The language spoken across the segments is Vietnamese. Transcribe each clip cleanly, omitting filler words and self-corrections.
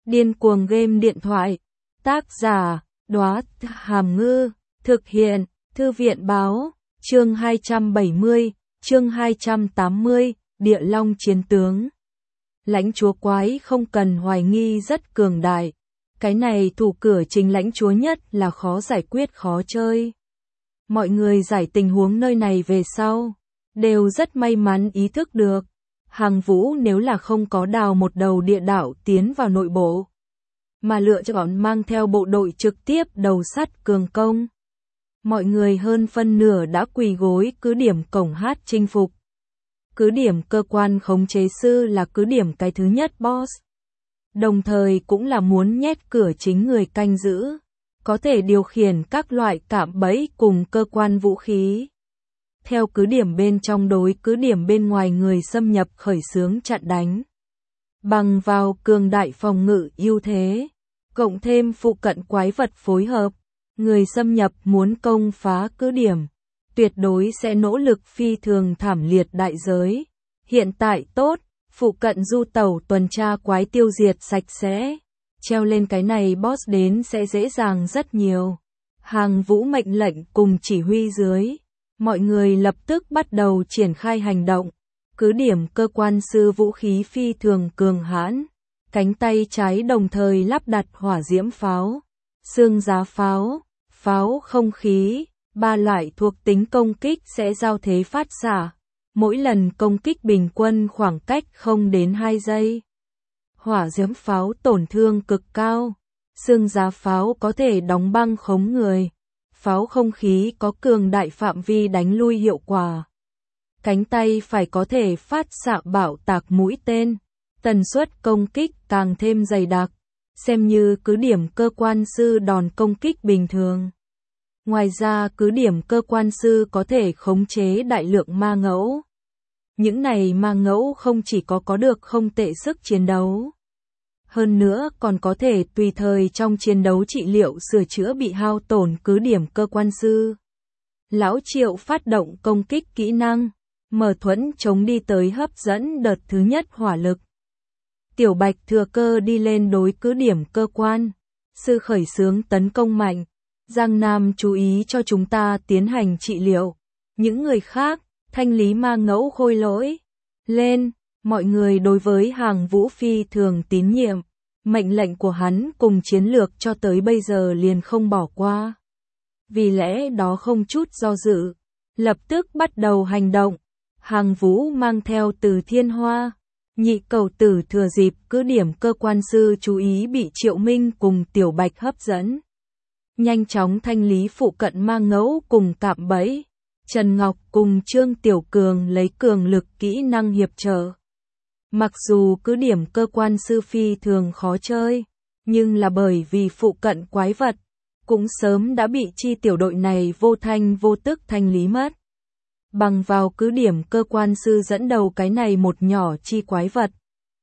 Điên cuồng game điện thoại. Tác giả, Đóa Hàm Ngư. Thực hiện, Thư viện báo. Chương 270, chương 280, Địa Long Chiến Tướng. Lãnh chúa quái không cần hoài nghi rất cường đại. Cái này thủ cửa chính lãnh chúa nhất là khó giải quyết khó chơi. Mọi người giải tình huống nơi này về sau, đều rất may mắn ý thức được. Hàng Vũ nếu là không có đào một đầu địa đạo tiến vào nội bộ, mà lựa chọn mang theo bộ đội trực tiếp đầu sắt cường công. Mọi người hơn phân nửa đã quỳ gối cứ điểm cổng hát chinh phục. Cứ điểm cơ quan khống chế sư là cứ điểm cái thứ nhất boss. Đồng thời cũng là muốn nhét cửa chính người canh giữ, có thể điều khiển các loại cạm bẫy cùng cơ quan vũ khí. Theo cứ điểm bên trong đối cứ điểm bên ngoài người xâm nhập khởi xướng chặn đánh. Bằng vào cường đại phòng ngự ưu thế, cộng thêm phụ cận quái vật phối hợp, người xâm nhập muốn công phá cứ điểm, tuyệt đối sẽ nỗ lực phi thường thảm liệt đại giới. Hiện tại tốt, phụ cận du tàu tuần tra quái tiêu diệt sạch sẽ, treo lên cái này boss đến sẽ dễ dàng rất nhiều. Hàng Vũ mệnh lệnh cùng chỉ huy dưới, mọi người lập tức bắt đầu triển khai hành động. Cứ điểm cơ quan sư vũ khí phi thường cường hãn, cánh tay trái đồng thời lắp đặt hỏa diễm pháo, xương giá pháo, pháo không khí, ba loại thuộc tính công kích sẽ giao thế phát xạ. Mỗi lần công kích bình quân khoảng cách không đến 2 giây. Hỏa diễm pháo tổn thương cực cao. Xương giá pháo có thể đóng băng khống người. Pháo không khí có cường đại phạm vi đánh lui hiệu quả. Cánh tay phải có thể phát xạ bạo tạc mũi tên. Tần suất công kích càng thêm dày đặc. Xem như cứ điểm cơ quan sư đòn công kích bình thường. Ngoài ra cứ điểm cơ quan sư có thể khống chế đại lượng ma ngẫu. Những này ma ngẫu không chỉ có được không tệ sức chiến đấu. Hơn nữa còn có thể tùy thời trong chiến đấu trị liệu sửa chữa bị hao tổn cứ điểm cơ quan sư. Lão Triệu phát động công kích kỹ năng, mở thuẫn chống đi tới hấp dẫn đợt thứ nhất hỏa lực. Tiểu Bạch thừa cơ đi lên đối cứ điểm cơ quan sư khởi xướng tấn công mạnh. Giang Nam chú ý cho chúng ta tiến hành trị liệu. Những người khác, thanh lý ma ngẫu khôi lỗi. Lên, mọi người đối với Hàng Vũ phi thường tín nhiệm. Mệnh lệnh của hắn cùng chiến lược cho tới bây giờ liền không bỏ qua. Vì lẽ đó không chút do dự, lập tức bắt đầu hành động. Hàng Vũ mang theo Từ Thiên Hoa, Nhị Cầu Tử thừa dịp cứ điểm cơ quan sư chú ý bị Triệu Minh cùng Tiểu Bạch hấp dẫn. Nhanh chóng thanh lý phụ cận ma ngẫu cùng cạm bẫy. Trần Ngọc cùng Trương Tiểu Cường lấy cường lực kỹ năng hiệp trợ. Mặc dù cứ điểm cơ quan sư phi thường khó chơi, nhưng là bởi vì phụ cận quái vật, cũng sớm đã bị chi tiểu đội này vô thanh vô tức thanh lý mất. Bằng vào cứ điểm cơ quan sư dẫn đầu cái này một nhỏ chi quái vật.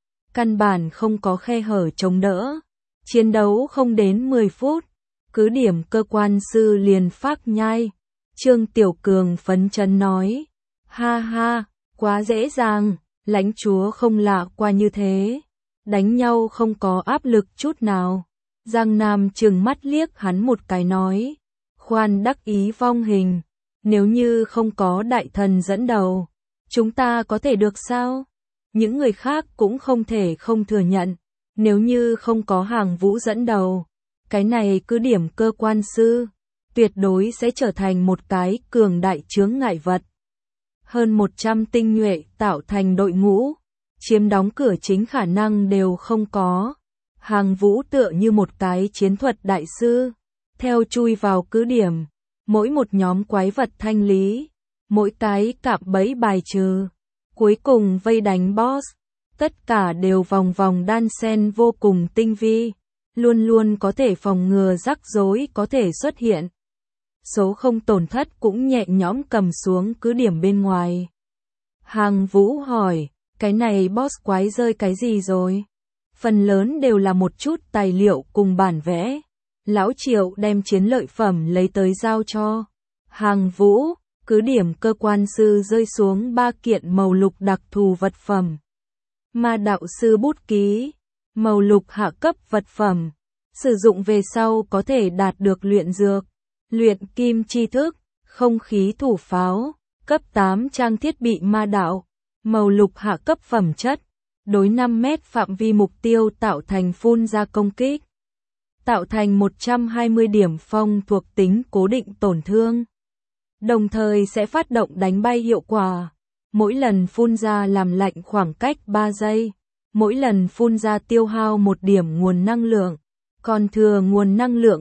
Căn bản không có khe hở chống đỡ. Chiến đấu không đến 10 phút. Cứ điểm cơ quan sư liền phác nhai. Trương Tiểu Cường phấn chấn nói. Ha ha, quá dễ dàng, lãnh chúa không lạ qua như thế. Đánh nhau không có áp lực chút nào. Giang Nam trừng mắt liếc hắn một cái nói. Khoan đắc ý vong hình. Nếu như không có đại thần dẫn đầu, chúng ta có thể được sao? Những người khác cũng không thể không thừa nhận. Nếu như không có Hàng Vũ dẫn đầu, cái này cứ điểm cơ quan sư tuyệt đối sẽ trở thành một cái cường đại chướng ngại vật. Hơn 100 tinh nhuệ tạo thành đội ngũ, chiếm đóng cửa chính khả năng đều không có. Hàng Vũ tựa như một cái chiến thuật đại sư, theo chui vào cứ điểm, mỗi một nhóm quái vật thanh lý, mỗi cái cạm bẫy bài trừ, cuối cùng vây đánh boss, tất cả đều vòng vòng đan xen vô cùng tinh vi, luôn luôn có thể phòng ngừa rắc rối có thể xuất hiện. Số không tổn thất cũng nhẹ nhõm cầm xuống cứ điểm bên ngoài. Hàng Vũ hỏi, cái này boss quái rơi cái gì rồi? Phần lớn đều là một chút tài liệu cùng bản vẽ. Lão Triệu đem chiến lợi phẩm lấy tới giao cho Hàng Vũ. Cứ điểm cơ quan sư rơi xuống 3 kiện màu lục đặc thù vật phẩm. Ma đạo sư bút ký, màu lục hạ cấp vật phẩm. Sử dụng về sau có thể đạt được luyện dược, luyện kim tri thức, không khí thủ pháo, cấp 8 trang thiết bị ma đạo, màu lục hạ cấp phẩm chất, đối 5 mét phạm vi mục tiêu tạo thành phun ra công kích. Tạo thành 120 điểm phong thuộc tính cố định tổn thương. Đồng thời sẽ phát động đánh bay hiệu quả. Mỗi lần phun ra làm lạnh khoảng cách 3 giây. Mỗi lần phun ra tiêu hao 1 điểm nguồn năng lượng. Còn thừa nguồn năng lượng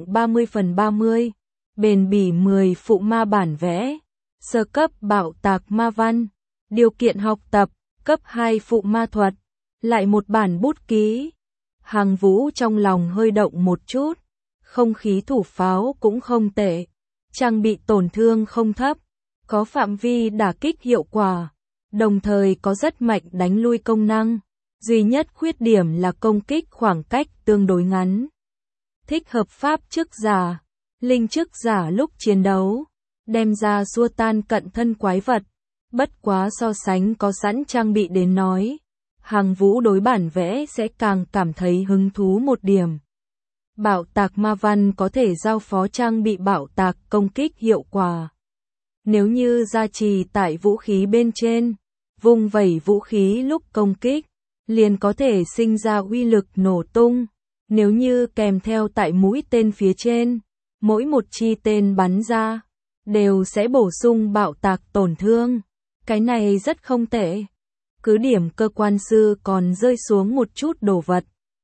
30/30. Bền bỉ 10 phụ ma bản vẽ. Sơ cấp bạo tạc ma văn. Điều kiện học tập, cấp 2 phụ ma thuật. Lại một bản bút ký. Hàng Vũ trong lòng hơi động một chút. Không khí thủ pháo cũng không tệ. Trang bị tổn thương không thấp. Có phạm vi đả kích hiệu quả. Đồng thời có rất mạnh đánh lui công năng. Duy nhất khuyết điểm là công kích khoảng cách tương đối ngắn. Thích hợp pháp chức giả. Linh chức giả lúc chiến đấu. Đem ra xua tan cận thân quái vật. Bất quá so sánh có sẵn trang bị đến nói. Hàng Vũ đối bản vẽ sẽ càng cảm thấy hứng thú một điểm. Bạo tạc ma văn có thể giao phó trang bị bạo tạc công kích hiệu quả. Nếu như gia trì tại vũ khí bên trên, vung vẩy vũ khí lúc công kích, liền có thể sinh ra uy lực nổ tung. Nếu như kèm theo tại mũi tên phía trên, mỗi một chi tên bắn ra, đều sẽ bổ sung bạo tạc tổn thương. Cái này rất không tệ. Cứ điểm cơ quan sư còn rơi xuống một chút đồ vật.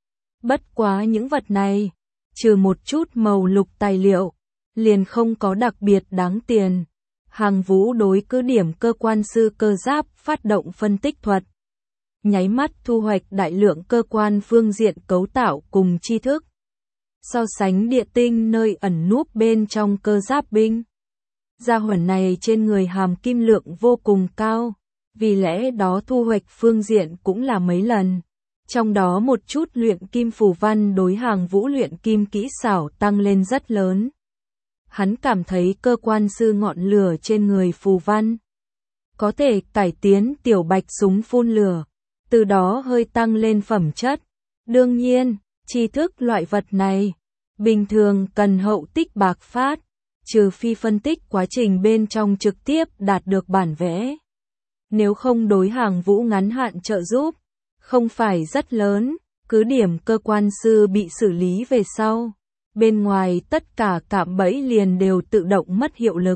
Bất quá những vật này, trừ một chút màu lục tài liệu, liền không có đặc biệt đáng tiền. Hàng Vũ đối cứ điểm cơ quan sư cơ giáp phát động phân tích thuật. Nháy mắt thu hoạch đại lượng cơ quan phương diện cấu tạo cùng tri thức. So sánh địa tinh nơi ẩn núp bên trong cơ giáp binh. Gia hỏa này trên người hàm kim lượng vô cùng cao. Vì lẽ đó thu hoạch phương diện cũng là mấy lần. Trong đó một chút luyện kim phù văn đối Hàng Vũ luyện kim kỹ xảo tăng lên rất lớn. Hắn cảm thấy cơ quan sư ngọn lửa trên người phù văn có thể cải tiến tiểu bạch súng phun lửa, từ đó hơi tăng lên phẩm chất. Đương nhiên, tri thức loại vật này bình thường cần hậu tích bạc phát, trừ phi phân tích quá trình bên trong trực tiếp đạt được bản vẽ. Nếu không đối Hàng Vũ ngắn hạn trợ giúp, không phải rất lớn. Cứ điểm cơ quan sư bị xử lý về sau, bên ngoài tất cả cạm bẫy liền đều tự động mất hiệu lực.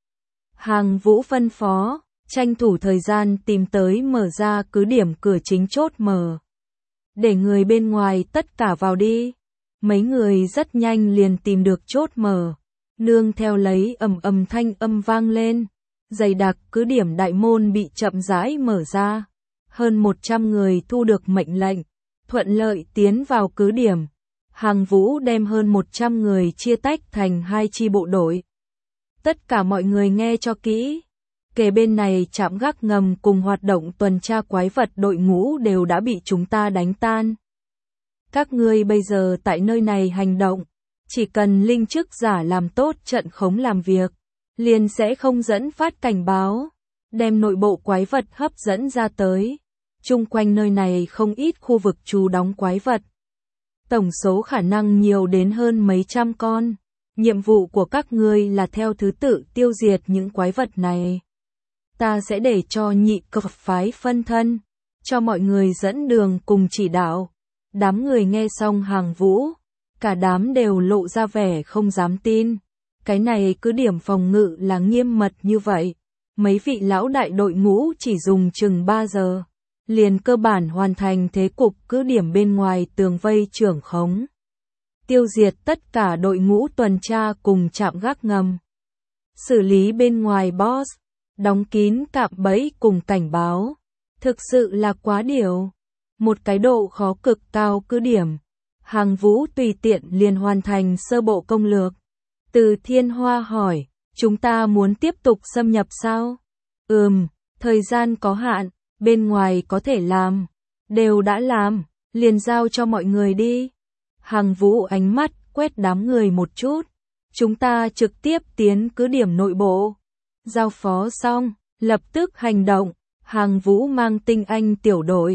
Hàng Vũ phân phó, tranh thủ thời gian tìm tới mở ra cứ điểm cửa chính chốt mở. Để người bên ngoài tất cả vào đi. Mấy người rất nhanh liền tìm được chốt mở. Nương theo lấy ầm ầm thanh âm vang lên. Dày đặc cứ điểm đại môn bị chậm rãi mở ra. Hơn 100 người thu được mệnh lệnh, thuận lợi tiến vào cứ điểm. Hàng Vũ đem hơn 100 người chia tách thành 2 chi bộ đội. Tất cả mọi người nghe cho kỹ. Kề bên này trạm gác ngầm cùng hoạt động tuần tra quái vật đội ngũ đều đã bị chúng ta đánh tan. Các ngươi bây giờ tại nơi này hành động, chỉ cần linh chức giả làm tốt trận khống làm việc, liền sẽ không dẫn phát cảnh báo, đem nội bộ quái vật hấp dẫn ra tới. Chung quanh nơi này không ít khu vực trú đóng quái vật. Tổng số khả năng nhiều đến hơn mấy trăm con. Nhiệm vụ của các ngươi là theo thứ tự tiêu diệt những quái vật này. Ta sẽ để cho nhị cực phái phân thân, cho mọi người dẫn đường cùng chỉ đạo. Đám người nghe xong Hàng Vũ, cả đám đều lộ ra vẻ không dám tin. Cái này cứ điểm phòng ngự là nghiêm mật như vậy. Mấy vị lão đại đội ngũ chỉ dùng chừng 3 giờ. Liền cơ bản hoàn thành thế cục cứ điểm bên ngoài tường vây trưởng khống. Tiêu diệt tất cả đội ngũ tuần tra cùng trạm gác ngầm. Xử lý bên ngoài boss, đóng kín cạm bẫy cùng cảnh báo. Thực sự là quá điều. Một cái độ khó cực cao cứ điểm. Hàng Vũ tùy tiện liền hoàn thành sơ bộ công lược. Từ Thiên Hoa hỏi, chúng ta muốn tiếp tục xâm nhập sao? Thời gian có hạn. Bên ngoài có thể làm, đều đã làm, liền giao cho mọi người đi. Hàng Vũ ánh mắt quét đám người một chút. Chúng ta trực tiếp tiến cứ điểm nội bộ. Giao phó xong, lập tức hành động. Hàng Vũ mang tinh anh tiểu đội,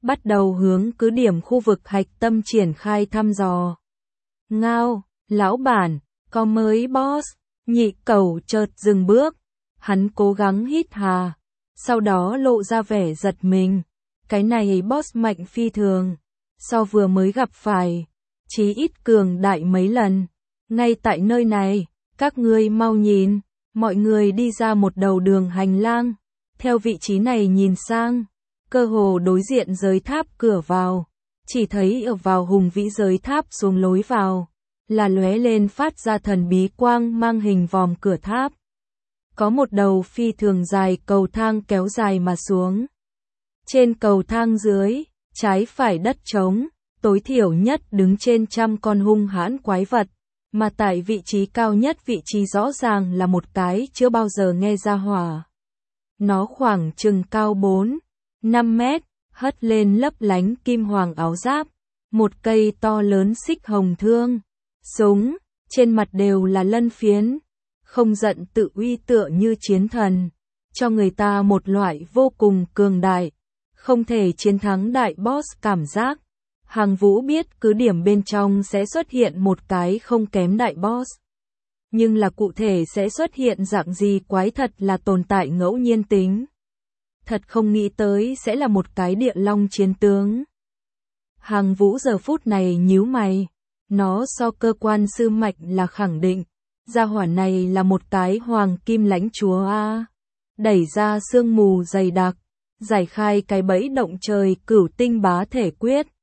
bắt đầu hướng cứ điểm khu vực hạch tâm triển khai thăm dò. Ngao, lão bản, có mới boss, Nhị Cẩu chợt dừng bước, hắn cố gắng hít hà, sau đó lộ ra vẻ giật mình. Cái này boss mạnh phi thường, so vừa mới gặp phải, chí ít cường đại mấy lần. Ngay tại nơi này, các ngươi mau nhìn, mọi người đi ra một đầu đường hành lang, theo vị trí này nhìn sang, cơ hồ đối diện giới tháp cửa vào, chỉ thấy ở vào hùng vĩ giới tháp xuống lối vào, là lóe lên phát ra thần bí quang mang hình vòm cửa tháp. Có một đầu phi thường dài cầu thang kéo dài mà xuống. Trên cầu thang dưới, trái phải đất trống, tối thiểu nhất đứng trên trăm con hung hãn quái vật, mà tại vị trí cao nhất vị trí rõ ràng là một cái chưa bao giờ nghe ra hỏa. Nó khoảng chừng cao 4-5 mét, hất lên lấp lánh kim hoàng áo giáp, một cây to lớn xích hồng thương, súng, trên mặt đều là lân phiến, không giận tự uy tựa như chiến thần, cho người ta một loại vô cùng cường đại, không thể chiến thắng đại boss cảm giác. Hàng Vũ biết cứ điểm bên trong sẽ xuất hiện một cái không kém đại boss. Nhưng là cụ thể sẽ xuất hiện dạng gì quái thật là tồn tại ngẫu nhiên tính. Thật không nghĩ tới sẽ là một cái địa long chiến tướng. Hàng Vũ giờ phút này nhíu mày. Nó so cơ quan sư mạch là khẳng định. Gia hỏa này là một cái hoàng kim lãnh chúa a. Đẩy ra sương mù dày đặc. Giải khai cái bẫy động trời cửu tinh bá thể quyết.